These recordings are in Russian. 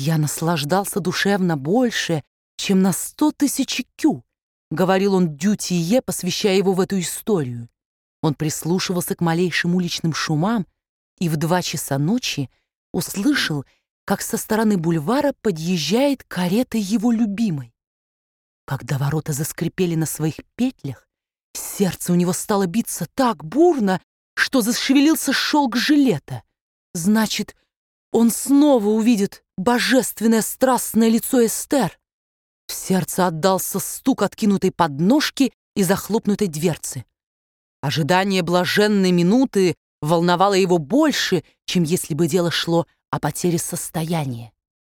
«Я наслаждался душевно больше, чем на 100 000 кю», — говорил он Дютие, посвящая его в эту историю. Он прислушивался к малейшим уличным шумам и в 2 часа ночи услышал, как со стороны бульвара подъезжает карета его любимой. Когда ворота заскрипели на своих петлях, сердце у него стало биться так бурно, что зашевелился шелк жилета. Значит, он снова увидит божественное страстное лицо Эстер. В сердце отдался стук откинутой подножки и захлопнутой дверцы. Ожидание блаженной минуты волновало его больше, чем если бы дело шло о потере состояния.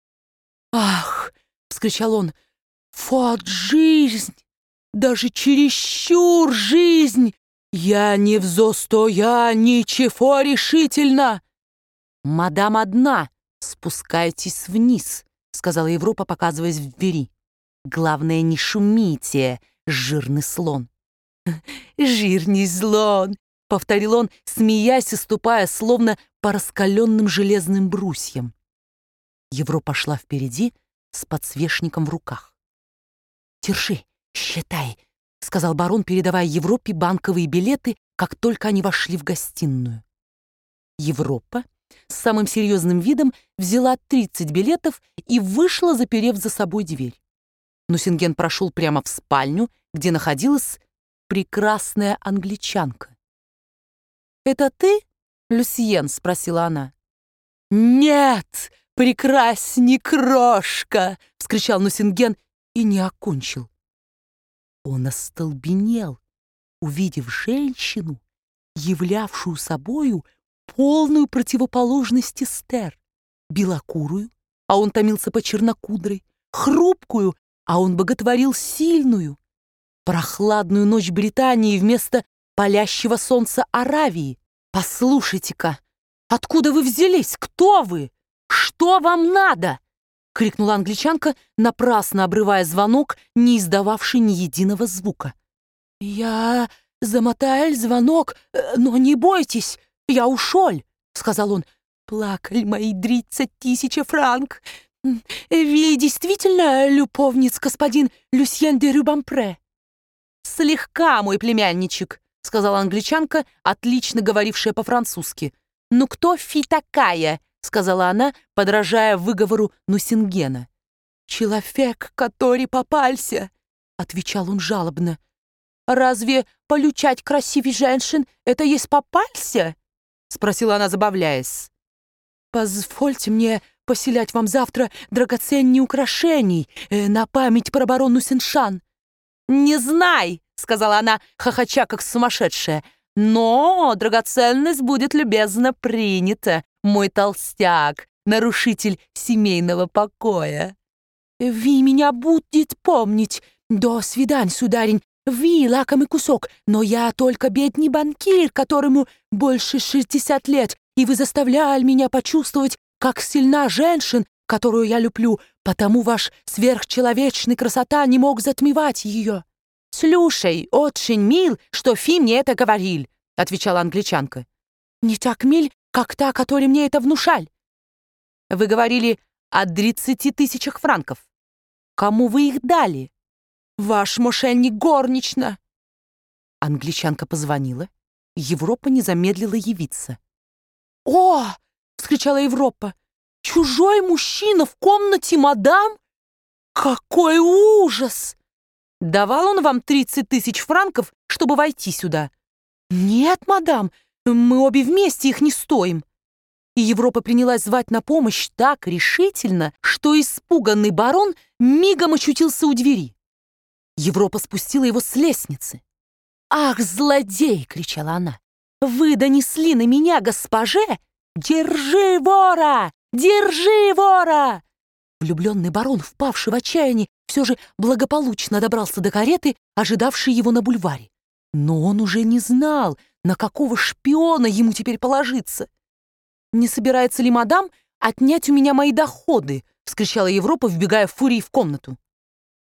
«Ах!» — вскричал он. «Вот жизнь! Даже чересчур жизнь! Я не взостоя ничего решительно!» «Мадам одна, спускайтесь вниз», — сказала Европа, показываясь в двери. «Главное, не шумите, жирный слон». «Жирный слон», — повторил он, смеясь и ступая, словно по раскаленным железным брусьям. Европа шла впереди с подсвечником в руках. «Держи, считай», — сказал барон, передавая Европе банковые билеты, как только они вошли в гостиную. Европа с самым серьезным видом взяла 30 билетов и вышла, заперев за собой дверь. Нусинген прошел прямо в спальню, где находилась прекрасная англичанка. «Это ты, Люсьен?» — спросила она. «Нет, прекрасней крошка!» — вскричал Нусинген и не окончил. Он остолбенел, увидев женщину, являвшую собою полную противоположность Эстер, белокурую, а он томился по чернокудрой, хрупкую, а он боготворил сильную, прохладную ночь Британии вместо палящего солнца Аравии. «Послушайте-ка, откуда вы взялись? Кто вы? Что вам надо?» — крикнула англичанка, напрасно обрывая звонок, не издававший ни единого звука. «Я замотаю звонок, но не бойтесь, я ушел», — сказал он. «Плакали мои 30 000 франк. Вы действительно любовниц господин Люсьен де Рюбампре?» «Слегка, мой племянничек», — сказала англичанка, отлично говорившая по-французски. «Ну кто фи такая?» — сказала она, подражая выговору Нусингена. «Человек, который попался», — отвечал он жалобно. «Разве получать красивых женщин — это есть попался?» — спросила она, забавляясь. «Позвольте мне поселять вам завтра драгоценней украшений на память про барон Нусиншан». «Не знай», — сказала она, хохоча, как сумасшедшая, «но драгоценность будет любезно принята, мой толстяк, нарушитель семейного покоя». «Вы меня будете помнить. До свидания, сударень. Вы лакомый кусок, но я только бедный банкир, которому больше 60 лет, и вы заставляли меня почувствовать, как сильна женщин, которую я люблю, потому ваш сверхчеловечный красота не мог затмевать ее». «Слушай, очень мил, что Фи мне это говорил», — отвечала англичанка. «Не так миль, как та, которой мне это внушаль». «Вы говорили о 30 000 франков. Кому вы их дали?» «Ваш мошенник горнична». Англичанка позвонила. Европа не замедлила явиться. «О!» — вскричала Европа. «Чужой мужчина в комнате мадам? Какой ужас!» «Давал он вам 30 000 франков, чтобы войти сюда?» «Нет, мадам, мы обе вместе их не стоим». И Европа принялась звать на помощь так решительно, что испуганный барон мигом очутился у двери. Европа спустила его с лестницы. «Ах, злодей!» — кричала она. «Вы донесли на меня, госпоже? Держи вора! Держи вора!» Влюбленный барон, впавший в отчаяние, все же благополучно добрался до кареты, ожидавшей его на бульваре. Но он уже не знал, на какого шпиона ему теперь положиться. «Не собирается ли мадам отнять у меня мои доходы?» — вскричала Европа, вбегая в фурии в комнату.